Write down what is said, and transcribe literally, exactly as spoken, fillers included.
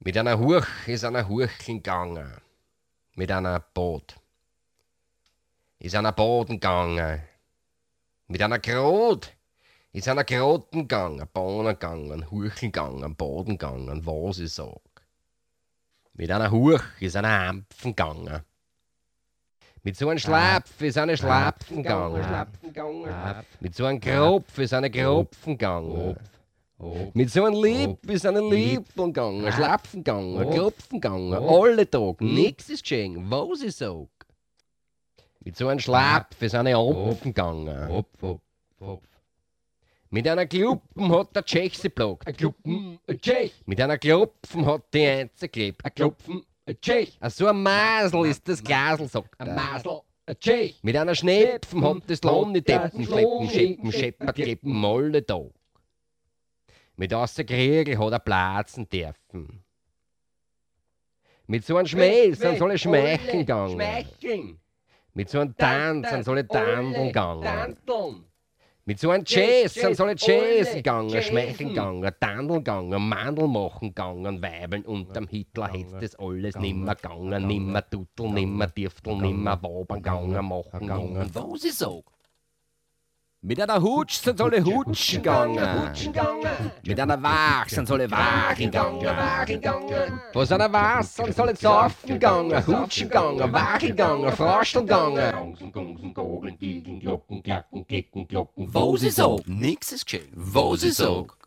Mit einer Hurch ist einer Hurchen gegangen, mit einer Boot. Ist einer Boden gegangen, mit einer Grot. Ist einer Groten gegangen, Bohnen gegangen, Hurchen gegangen, Boden gegangen, was ich sag. Mit einer Hurch ist einer Ampfen gegangen. Mit so einem Schlapf ist eine Schlapfen gegangen. Mit so einem Kropf ist eine Kropfen gegangen. Mit so einem Lieb ist eine Liebeln gegangen, Schlapfen gegangen, Klopfen gegangen, alle Tag, nix ist geschehen, was ich sag. Mit so einem Schlapf ist eine Opfen gegangen. Mit einer Kluppen hat der Tschech sie blockt. Ein Kluppen, ein Tschech. Mit einer Klopfen hat die Einze geklebt. Ein Klopfen, ein Tschech. A so ein Masel ist das Glasel, sagt Ein er. Masel, ein Tschech. Mit einer Schnepfen hat das Land die Deppen schleppen, scheppen, scheppert, kleppen, alle Tag. Mit aus der Kriegel hat er platzen dürfen. Mit so einem Schmäh sind soll er schmeicheln gegangen. Schmeicheln. Mit so einem Tanz sind soll er tandeln gegangen. Tanzeln. Mit so einem Jazz sind Jazz, soll er Jazz alle gegangen, Jazzen. schmeicheln gegangen, tandeln gegangen, Mandel machen gegangen, weibeln unterm Hitler hätt's das alles nimmer gegangen, nimmer Tuttel, nimmer Diftel, nimmer Wabern gegangen, machen gegangen, was ich sag. Mit einer Hutsch sind soll Hutschen gegangen. Mit einer Wach sind soll Wagen gegangen. Was einer was sind soll saufen gegangen, Hutschen gegangen, Wagen gegangen, Frosteln gegangen. Was ich sag, nix ist geschehen, was ich sag.